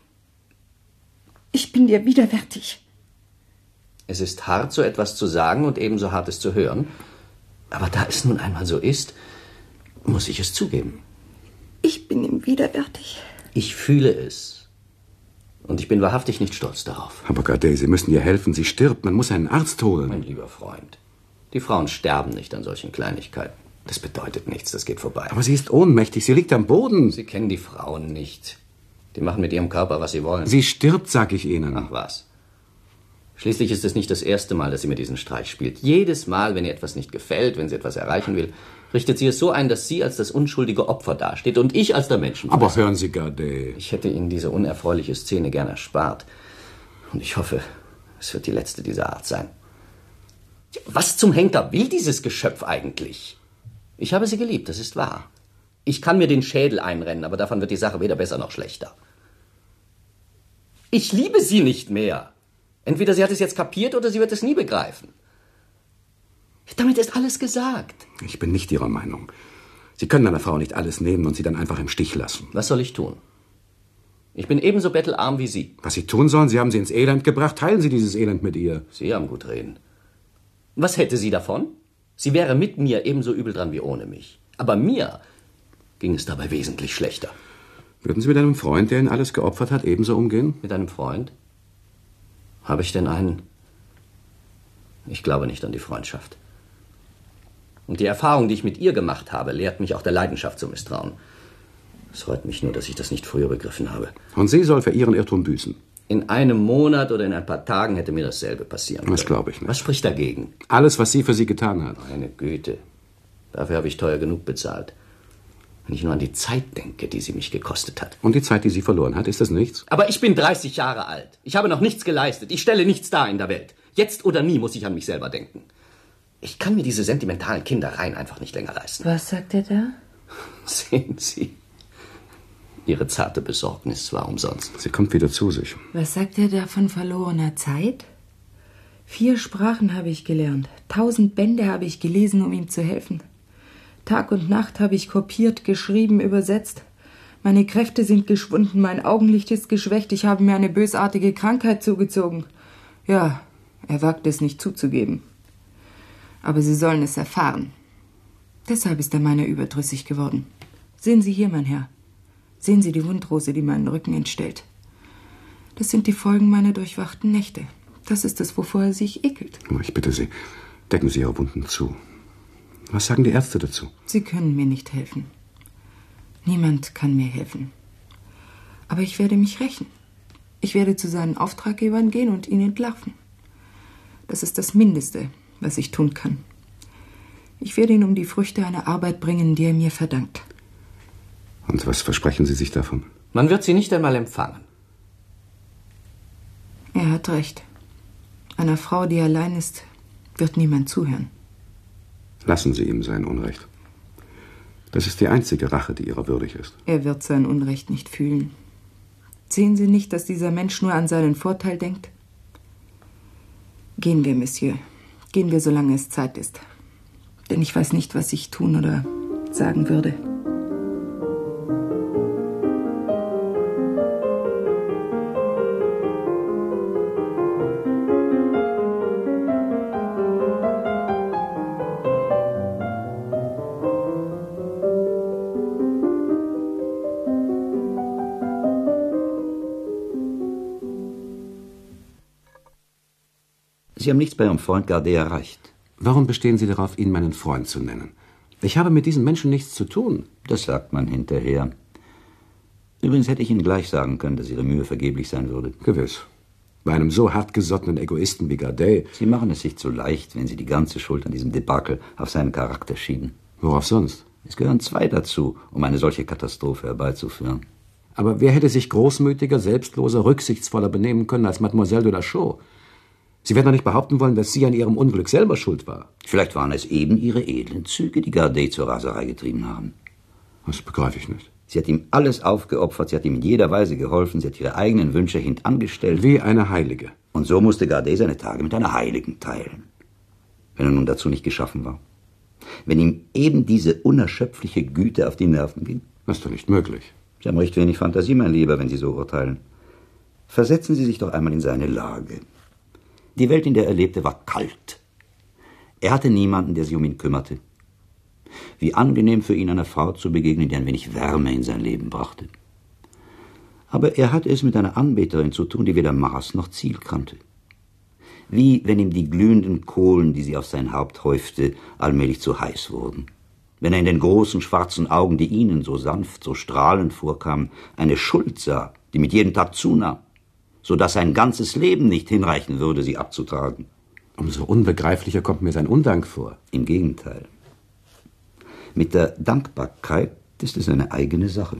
Ich bin dir widerwärtig. Es ist hart, so etwas zu sagen und ebenso hart, es zu hören. Aber da es nun einmal so ist, muss ich es zugeben. Ich bin ihm widerwärtig. Ich fühle es. Und ich bin wahrhaftig nicht stolz darauf. Aber Gardet, Sie müssen ihr helfen. Sie stirbt. Man muss einen Arzt holen. Mein lieber Freund, die Frauen sterben nicht an solchen Kleinigkeiten. Das bedeutet nichts, das geht vorbei. Aber sie ist ohnmächtig. Sie liegt am Boden. Sie kennen die Frauen nicht. Die machen mit ihrem Körper, was sie wollen. Sie stirbt, sag ich Ihnen. Ach was. Schließlich ist es nicht das erste Mal, dass sie mir diesen Streich spielt. Jedes Mal, wenn ihr etwas nicht gefällt, wenn sie etwas erreichen will, richtet sie es so ein, dass sie als das unschuldige Opfer dasteht und ich als der Menschenfresser. Aber hören Sie, Gardet. Ich hätte Ihnen diese unerfreuliche Szene gern erspart. Und ich hoffe, es wird die letzte dieser Art sein. Was zum Henker will dieses Geschöpf eigentlich? Ich habe sie geliebt, das ist wahr. Ich kann mir den Schädel einrennen, aber davon wird die Sache weder besser noch schlechter. Ich liebe sie nicht mehr. Entweder sie hat es jetzt kapiert oder sie wird es nie begreifen. Damit ist alles gesagt. Ich bin nicht Ihrer Meinung. Sie können einer Frau nicht alles nehmen und sie dann einfach im Stich lassen. Was soll ich tun? Ich bin ebenso bettelarm wie Sie. Was Sie tun sollen, Sie haben sie ins Elend gebracht, teilen Sie dieses Elend mit ihr. Sie haben gut reden. Was hätte sie davon? Sie wäre mit mir ebenso übel dran wie ohne mich. Aber mir ging es dabei wesentlich schlechter. Würden Sie mit einem Freund, der Ihnen alles geopfert hat, ebenso umgehen? Mit einem Freund? Habe ich denn einen? Ich glaube nicht an die Freundschaft. Und die Erfahrung, die ich mit ihr gemacht habe, lehrt mich auch der Leidenschaft zu misstrauen. Es freut mich nur, dass ich das nicht früher begriffen habe. Und sie soll für ihren Irrtum büßen. In einem Monat oder in ein paar Tagen hätte mir dasselbe passieren können. Das glaube ich nicht. Was spricht dagegen? Alles, was sie für sie getan hat. Meine Güte. Dafür habe ich teuer genug bezahlt. Wenn ich nur an die Zeit denke, die sie mich gekostet hat. Und die Zeit, die sie verloren hat, ist das nichts? Aber ich bin 30 Jahre alt. Ich habe noch nichts geleistet. Ich stelle nichts dar in der Welt. Jetzt oder nie muss ich an mich selber denken. Ich kann mir diese sentimentalen Kindereien einfach nicht länger leisten. Was sagt er da? Sehen Sie, Ihre zarte Besorgnis war umsonst. Sie kommt wieder zu sich. Was sagt er da von verlorener Zeit? 4 Sprachen habe ich gelernt. 1000 Bände habe ich gelesen, um ihm zu helfen. Tag und Nacht habe ich kopiert, geschrieben, übersetzt. Meine Kräfte sind geschwunden, mein Augenlicht ist geschwächt, ich habe mir eine bösartige Krankheit zugezogen. Ja, er wagt es nicht zuzugeben. Aber Sie sollen es erfahren. Deshalb ist er meiner überdrüssig geworden. Sehen Sie hier, mein Herr. Sehen Sie die Wundrose, die meinen Rücken entstellt. Das sind die Folgen meiner durchwachten Nächte. Das ist es, wovor er sich ekelt. Ich bitte Sie, decken Sie Ihre Wunden zu. Was sagen die Ärzte dazu? Sie können mir nicht helfen. Niemand kann mir helfen. Aber ich werde mich rächen. Ich werde zu seinen Auftraggebern gehen und ihn entlarven. Das ist das Mindeste, was ich tun kann. Ich werde ihn um die Früchte einer Arbeit bringen, die er mir verdankt. Und was versprechen Sie sich davon? Man wird sie nicht einmal empfangen. Er hat recht. Einer Frau, die allein ist, wird niemand zuhören. Lassen Sie ihm sein Unrecht. Das ist die einzige Rache, die Ihrer würdig ist. Er wird sein Unrecht nicht fühlen. Sehen Sie nicht, dass dieser Mensch nur an seinen Vorteil denkt? Gehen wir, Monsieur. Gehen wir, solange es Zeit ist. Denn ich weiß nicht, was ich tun oder sagen würde. Sie haben nichts bei Ihrem Freund Gardet erreicht. Warum bestehen Sie darauf, ihn meinen Freund zu nennen? Ich habe mit diesen Menschen nichts zu tun. Das sagt man hinterher. Übrigens hätte ich Ihnen gleich sagen können, dass Ihre Mühe vergeblich sein würde. Gewiss. Bei einem so hartgesottenen Egoisten wie Gardet. Sie machen es sich zu leicht, wenn Sie die ganze Schuld an diesem Debakel auf seinen Charakter schieben. Worauf sonst? Es gehören 2 dazu, um eine solche Katastrophe herbeizuführen. Aber wer hätte sich großmütiger, selbstloser, rücksichtsvoller benehmen können als Mademoiselle de la Chaux? Sie werden doch nicht behaupten wollen, dass sie an ihrem Unglück selber schuld war. Vielleicht waren es eben Ihre edlen Züge, die Gardet zur Raserei getrieben haben. Das begreife ich nicht. Sie hat ihm alles aufgeopfert, sie hat ihm in jeder Weise geholfen, sie hat ihre eigenen Wünsche hintangestellt. Wie eine Heilige. Und so musste Gardet seine Tage mit einer Heiligen teilen. Wenn er nun dazu nicht geschaffen war. Wenn ihm eben diese unerschöpfliche Güte auf die Nerven ging. Das ist doch nicht möglich. Sie haben recht wenig Fantasie, mein Lieber, wenn Sie so urteilen. Versetzen Sie sich doch einmal in seine Lage. Die Welt, in der er lebte, war kalt. Er hatte niemanden, der sich um ihn kümmerte. Wie angenehm für ihn, einer Frau zu begegnen, die ein wenig Wärme in sein Leben brachte. Aber er hatte es mit einer Anbeterin zu tun, die weder Maß noch Ziel kannte. Wie wenn ihm die glühenden Kohlen, die sie auf sein Haupt häufte, allmählich zu heiß wurden. Wenn er in den großen schwarzen Augen, die ihnen so sanft, so strahlend vorkamen, eine Schuld sah, die mit jedem Tag zunahm, so dass sein ganzes Leben nicht hinreichen würde, sie abzutragen. Umso unbegreiflicher kommt mir sein Undank vor. Im Gegenteil. Mit der Dankbarkeit ist es eine eigene Sache.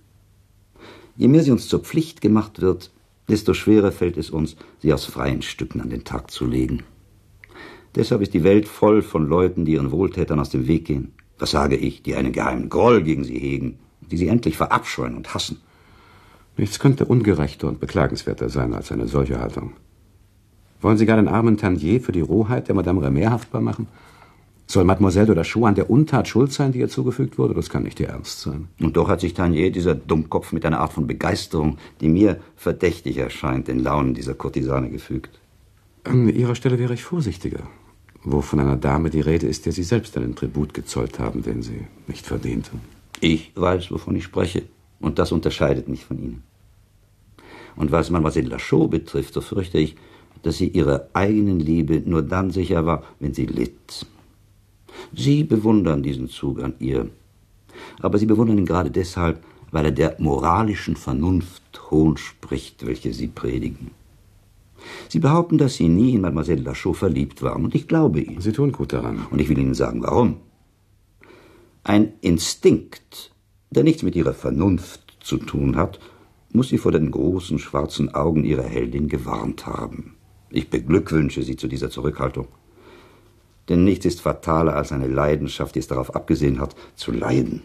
Je mehr sie uns zur Pflicht gemacht wird, desto schwerer fällt es uns, sie aus freien Stücken an den Tag zu legen. Deshalb ist die Welt voll von Leuten, die ihren Wohltätern aus dem Weg gehen. Was sage ich, die einen geheimen Groll gegen sie hegen, die sie endlich verabscheuen und hassen. Nichts könnte ungerechter und beklagenswerter sein als eine solche Haltung. Wollen Sie gar den armen Tanier für die Rohheit der Madame Remer haftbar machen? Soll Mademoiselle de la Chaux an der Untat schuld sein, die ihr zugefügt wurde? Das kann nicht Ihr Ernst sein. Und doch hat sich Tanier, dieser Dummkopf, mit einer Art von Begeisterung, die mir verdächtig erscheint, den Launen dieser Kurtisane gefügt. An Ihrer Stelle wäre ich vorsichtiger, wo von einer Dame die Rede ist, der Sie selbst einen Tribut gezollt haben, den Sie nicht verdiente. Ich weiß, wovon ich spreche, und das unterscheidet mich von Ihnen. Und was Mademoiselle de la Chaux betrifft, so fürchte ich, dass sie ihrer eigenen Liebe nur dann sicher war, wenn sie litt. Sie bewundern diesen Zug an ihr, aber sie bewundern ihn gerade deshalb, weil er der moralischen Vernunft Hohn spricht, welche sie predigen. Sie behaupten, dass sie nie in Mademoiselle de la Chaux verliebt waren, und ich glaube ihnen. Sie tun gut daran. Und ich will Ihnen sagen, warum. Ein Instinkt, der nichts mit ihrer Vernunft zu tun hat, muss sie vor den großen schwarzen Augen ihrer Heldin gewarnt haben. Ich beglückwünsche Sie zu dieser Zurückhaltung. Denn nichts ist fataler als eine Leidenschaft, die es darauf abgesehen hat, zu leiden.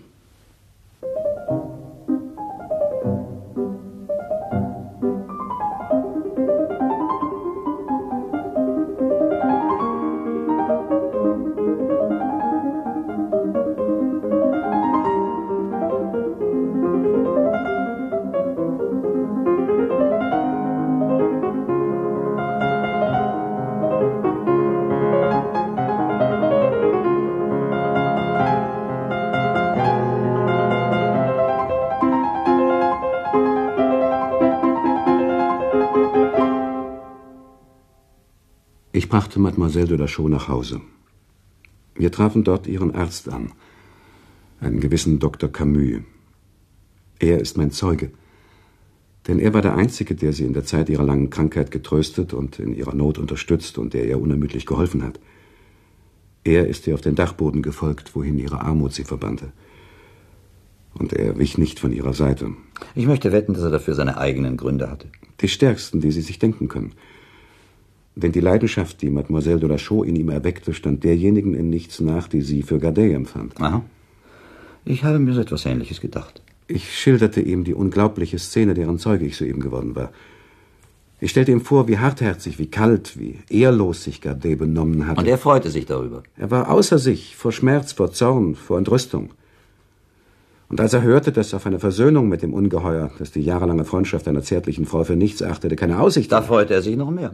Ich brachte Mademoiselle de la Chaux nach Hause. Wir trafen dort ihren Arzt an, einen gewissen Dr. Camus. Er ist mein Zeuge, denn er war der Einzige, der sie in der Zeit ihrer langen Krankheit getröstet und in ihrer Not unterstützt und der ihr unermüdlich geholfen hat. Er ist ihr auf den Dachboden gefolgt, wohin ihre Armut sie verbannte. Und er wich nicht von ihrer Seite. Ich möchte wetten, dass er dafür seine eigenen Gründe hatte. Die stärksten, die Sie sich denken können. Denn die Leidenschaft, die Mademoiselle de la Chaux in ihm erweckte, stand derjenigen in nichts nach, die sie für Gardet empfand. Aha. Ich habe mir so etwas Ähnliches gedacht. Ich schilderte ihm die unglaubliche Szene, deren Zeuge ich soeben geworden war. Ich stellte ihm vor, wie hartherzig, wie kalt, wie ehrlos sich Gardet benommen hatte. Und er freute sich darüber. Er war außer sich, vor Schmerz, vor Zorn, vor Entrüstung. Und als er hörte, dass auf eine Versöhnung mit dem Ungeheuer, das die jahrelange Freundschaft einer zärtlichen Frau für nichts achtete, keine Aussicht Da freute er sich noch mehr.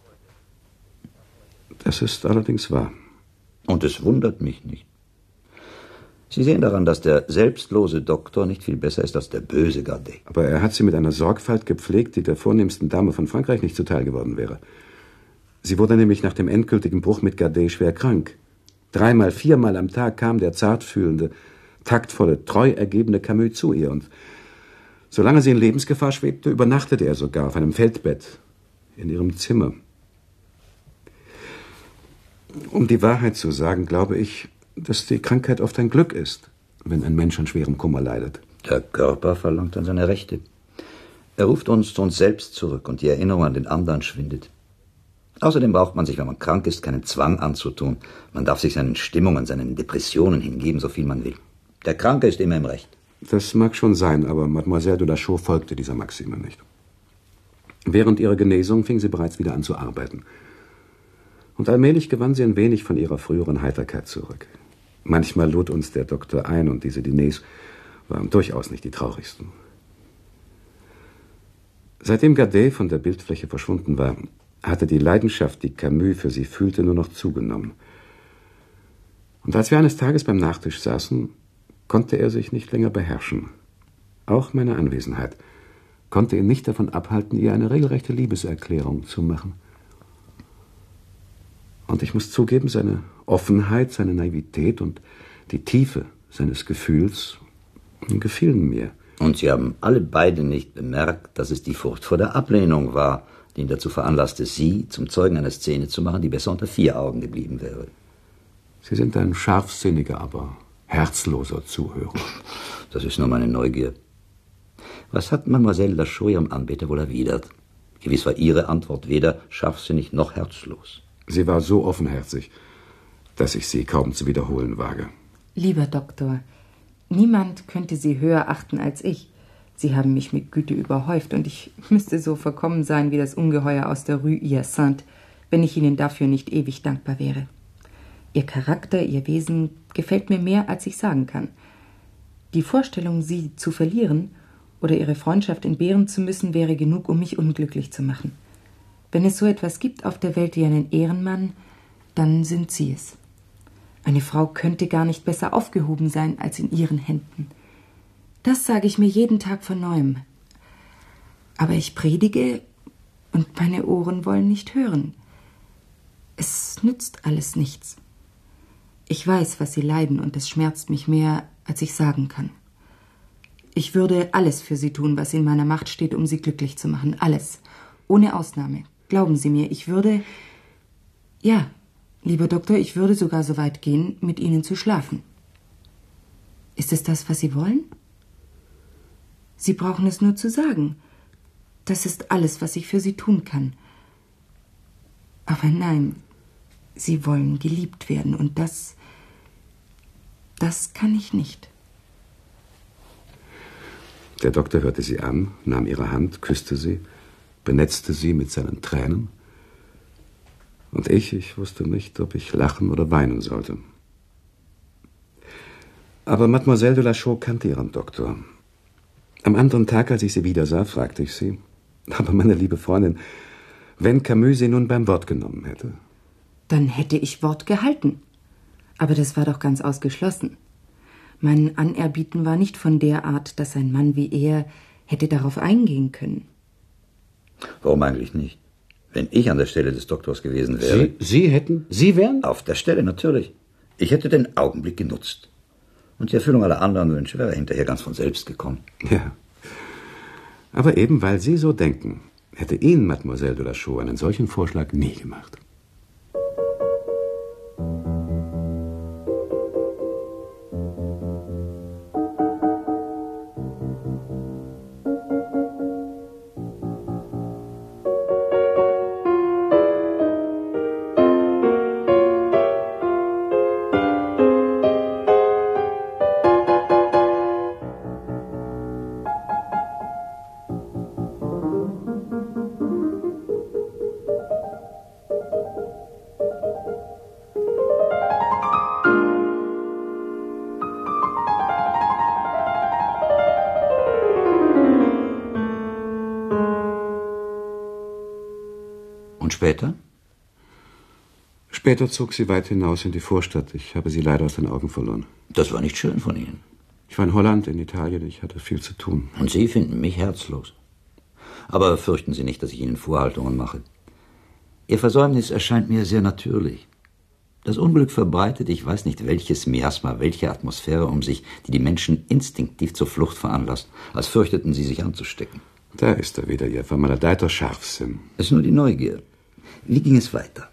Das ist allerdings wahr. Und es wundert mich nicht. Sie sehen daran, dass der selbstlose Doktor nicht viel besser ist als der böse Gardet. Aber er hat sie mit einer Sorgfalt gepflegt, die der vornehmsten Dame von Frankreich nicht zuteil geworden wäre. Sie wurde nämlich nach dem endgültigen Bruch mit Gardet schwer krank. 3-mal, 4-mal am Tag kam der zartfühlende, taktvolle, treu ergebene Camus zu ihr. Und solange sie in Lebensgefahr schwebte, übernachtete er sogar auf einem Feldbett in ihrem Zimmer. Um die Wahrheit zu sagen, glaube ich, dass die Krankheit oft ein Glück ist, wenn ein Mensch an schwerem Kummer leidet. Der Körper verlangt dann seine Rechte. Er ruft uns zu uns selbst zurück und die Erinnerung an den anderen schwindet. Außerdem braucht man sich, wenn man krank ist, keinen Zwang anzutun. Man darf sich seinen Stimmungen, seinen Depressionen hingeben, so viel man will. Der Kranke ist immer im Recht. Das mag schon sein, aber Mademoiselle de la Chaux folgte dieser Maxime nicht. Während ihrer Genesung fing sie bereits wieder an zu arbeiten. Und allmählich gewann sie ein wenig von ihrer früheren Heiterkeit zurück. Manchmal lud uns der Doktor ein, und diese Diners waren durchaus nicht die traurigsten. Seitdem Gardet von der Bildfläche verschwunden war, hatte die Leidenschaft, die Camus für sie fühlte, nur noch zugenommen. Und als wir eines Tages beim Nachtisch saßen, konnte er sich nicht länger beherrschen. Auch meine Anwesenheit konnte ihn nicht davon abhalten, ihr eine regelrechte Liebeserklärung zu machen. Und ich muss zugeben, seine Offenheit, seine Naivität und die Tiefe seines Gefühls gefielen mir. Und Sie haben alle beide nicht bemerkt, dass es die Furcht vor der Ablehnung war, die ihn dazu veranlasste, Sie zum Zeugen einer Szene zu machen, die besser unter 4 Augen geblieben wäre. Sie sind ein scharfsinniger, aber herzloser Zuhörer. Das ist nur meine Neugier. Was hat Mademoiselle de la Chaux ihrem Anbeter wohl erwidert? Gewiss war ihre Antwort weder scharfsinnig noch herzlos. Sie war so offenherzig, dass ich sie kaum zu wiederholen wage. Lieber Doktor, niemand könnte Sie höher achten als ich. Sie haben mich mit Güte überhäuft und ich müsste so verkommen sein wie das Ungeheuer aus der Rue Hyacinthe, wenn ich Ihnen dafür nicht ewig dankbar wäre. Ihr Charakter, Ihr Wesen gefällt mir mehr, als ich sagen kann. Die Vorstellung, Sie zu verlieren oder Ihre Freundschaft entbehren zu müssen, wäre genug, um mich unglücklich zu machen. Wenn es so etwas gibt auf der Welt wie einen Ehrenmann, dann sind Sie es. Eine Frau könnte gar nicht besser aufgehoben sein als in Ihren Händen. Das sage ich mir jeden Tag von neuem. Aber ich predige und meine Ohren wollen nicht hören. Es nützt alles nichts. Ich weiß, was Sie leiden, und es schmerzt mich mehr, als ich sagen kann. Ich würde alles für Sie tun, was in meiner Macht steht, um Sie glücklich zu machen. Alles. Ohne Ausnahme. Glauben Sie mir, ich würde... Ja, lieber Doktor, ich würde sogar so weit gehen, mit Ihnen zu schlafen. Ist es das, was Sie wollen? Sie brauchen es nur zu sagen. Das ist alles, was ich für Sie tun kann. Aber nein, Sie wollen geliebt werden, und das kann ich nicht. Der Doktor hörte sie an, nahm ihre Hand, küsste sie, benetzte sie mit seinen Tränen. Und ich wusste nicht, ob ich lachen oder weinen sollte. Aber Mademoiselle de la Chaux kannte ihren Doktor. Am anderen Tag, als ich sie wiedersah, fragte ich sie, aber meine liebe Freundin, wenn Camus sie nun beim Wort genommen hätte? Dann hätte ich Wort gehalten. Aber das war doch ganz ausgeschlossen. Mein Anerbieten war nicht von der Art, dass ein Mann wie er hätte darauf eingehen können. Warum eigentlich nicht? Wenn ich an der Stelle des Doktors gewesen wäre... Sie hätten? Sie wären? Auf der Stelle, natürlich. Ich hätte den Augenblick genutzt. Und die Erfüllung aller anderen Wünsche wäre hinterher ganz von selbst gekommen. Ja. Aber eben weil Sie so denken, hätte Ihnen Mademoiselle de la Chaux einen solchen Vorschlag nie gemacht. Später? Später zog sie weit hinaus in die Vorstadt. Ich habe sie leider aus den Augen verloren. Das war nicht schön von Ihnen. Ich war in Holland, in Italien. Ich hatte viel zu tun. Und Sie finden mich herzlos. Aber fürchten Sie nicht, dass ich Ihnen Vorhaltungen mache. Ihr Versäumnis erscheint mir sehr natürlich. Das Unglück verbreitet, ich weiß nicht welches Miasma, welche Atmosphäre um sich, die Menschen instinktiv zur Flucht veranlasst, als fürchteten sie sich anzustecken. Da ist er wieder, Ihr vermaledeiter Scharfsinn. Es ist nur die Neugier. Wie ging es weiter?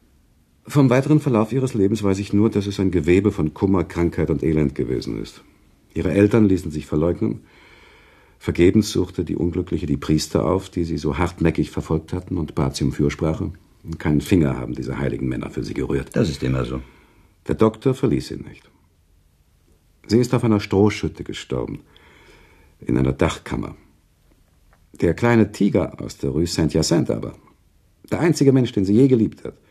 Vom weiteren Verlauf Ihres Lebens weiß ich nur, dass es ein Gewebe von Kummer, Krankheit und Elend gewesen ist. Ihre Eltern ließen sich verleugnen. Vergebens suchte die Unglückliche die Priester auf, die sie so hartnäckig verfolgt hatten, und bat sie um Fürsprache. Keinen Finger haben diese heiligen Männer für sie gerührt. Das ist immer so. Der Doktor verließ sie nicht. Sie ist auf einer Strohschütte gestorben, in einer Dachkammer. Der kleine Tiger aus der Rue Saint-Hyacinthe aber, der einzige Mensch, den sie je geliebt hat,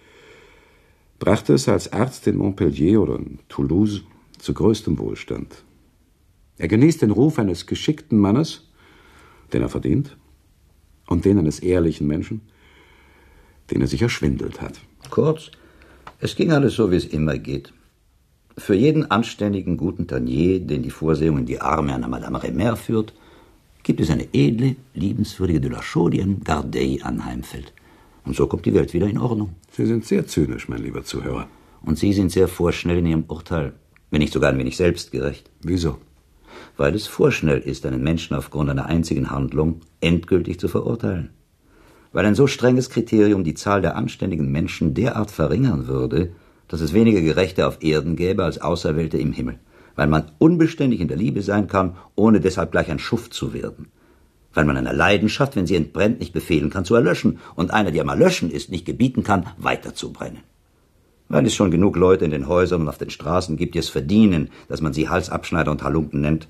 brachte es als Arzt in Montpellier oder in Toulouse zu größtem Wohlstand. Er genießt den Ruf eines geschickten Mannes, den er verdient, und den eines ehrlichen Menschen, den er sich erschwindelt hat. Kurz, es ging alles so, wie es immer geht. Für jeden anständigen, guten Tanier, den die Vorsehung in die Arme einer Madame Remer führt, gibt es eine edle, liebenswürdige de la Chaux, die einem Gardey anheimfällt. Und so kommt die Welt wieder in Ordnung. Sie sind sehr zynisch, mein lieber Zuhörer. Und Sie sind sehr vorschnell in Ihrem Urteil, wenn nicht sogar ein wenig selbstgerecht. Wieso? Weil es vorschnell ist, einen Menschen aufgrund einer einzigen Handlung endgültig zu verurteilen. Weil ein so strenges Kriterium die Zahl der anständigen Menschen derart verringern würde, dass es weniger Gerechte auf Erden gäbe als Auserwählte im Himmel. Weil man unbeständig in der Liebe sein kann, ohne deshalb gleich ein Schuft zu werden. Weil man einer Leidenschaft, wenn sie entbrennt, nicht befehlen kann, zu erlöschen, und einer, der am Erlöschen ist, nicht gebieten kann, weiter zu brennen. Weil es schon genug Leute in den Häusern und auf den Straßen gibt, die es verdienen, dass man sie Halsabschneider und Halunken nennt,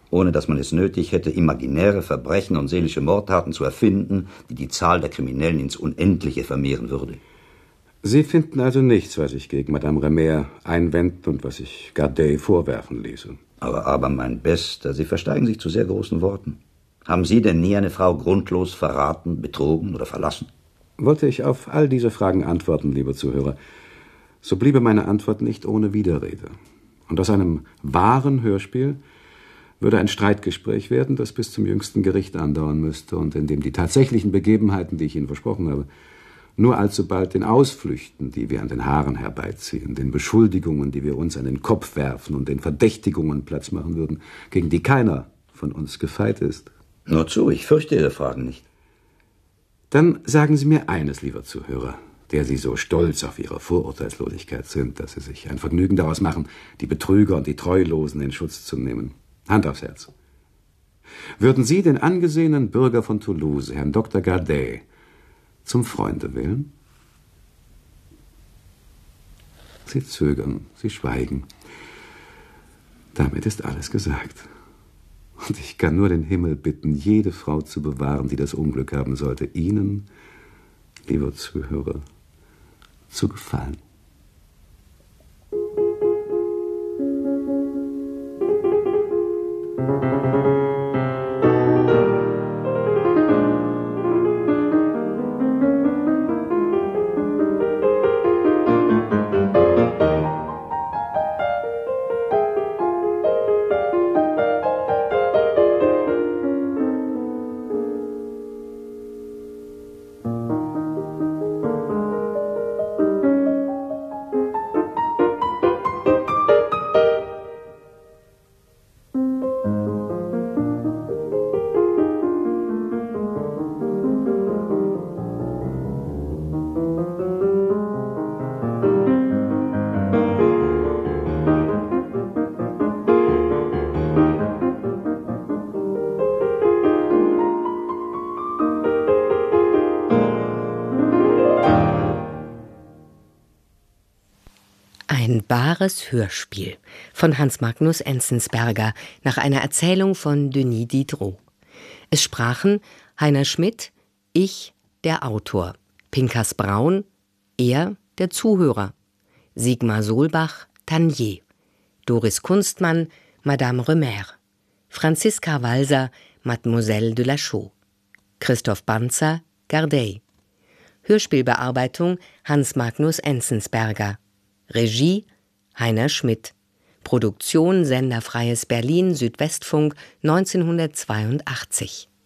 ohne dass man es nötig hätte, imaginäre Verbrechen und seelische Mordtaten zu erfinden, die die Zahl der Kriminellen ins Unendliche vermehren würde. Sie finden also nichts, was ich gegen Madame Remer einwenden und was ich Gardet vorwerfen ließe. Aber, mein Bester, Sie versteigen sich zu sehr großen Worten. Haben Sie denn nie eine Frau grundlos verraten, betrogen oder verlassen? Wollte ich auf all diese Fragen antworten, lieber Zuhörer, so bliebe meine Antwort nicht ohne Widerrede. Und aus einem wahren Hörspiel würde ein Streitgespräch werden, das bis zum jüngsten Gericht andauern müsste und in dem die tatsächlichen Begebenheiten, die ich Ihnen versprochen habe, nur allzubald den Ausflüchten, die wir an den Haaren herbeiziehen, den Beschuldigungen, die wir uns an den Kopf werfen und den Verdächtigungen Platz machen würden, gegen die keiner von uns gefeit ist. Nur zu, ich fürchte Ihre Fragen nicht. Dann sagen Sie mir eines, lieber Zuhörer, der Sie so stolz auf Ihre Vorurteilslosigkeit sind, dass Sie sich ein Vergnügen daraus machen, die Betrüger und die Treulosen in Schutz zu nehmen. Hand aufs Herz. Würden Sie den angesehenen Bürger von Toulouse, Herrn Dr. Gardet, zum Freunde wählen? Sie zögern, Sie schweigen. Damit ist alles gesagt. Und ich kann nur den Himmel bitten, jede Frau zu bewahren, die das Unglück haben sollte, Ihnen, lieber Zuhörer, zu gefallen. Ein wahres Hörspiel von Hans Magnus Enzensberger nach einer Erzählung von Denis Diderot. Es sprachen Heiner Schmidt, ich, der Autor, Pinkas Braun, er, der Zuhörer, Sigmar Solbach, Tanier, Doris Kunstmann, Madame Remer, Franziska Walser, Mademoiselle de la Chaux, Christoph Banzer, Gardet. Hörspielbearbeitung Hans Magnus Enzensberger. Regie Heiner Schmidt. Produktion Senderfreies Berlin Südwestfunk 1982.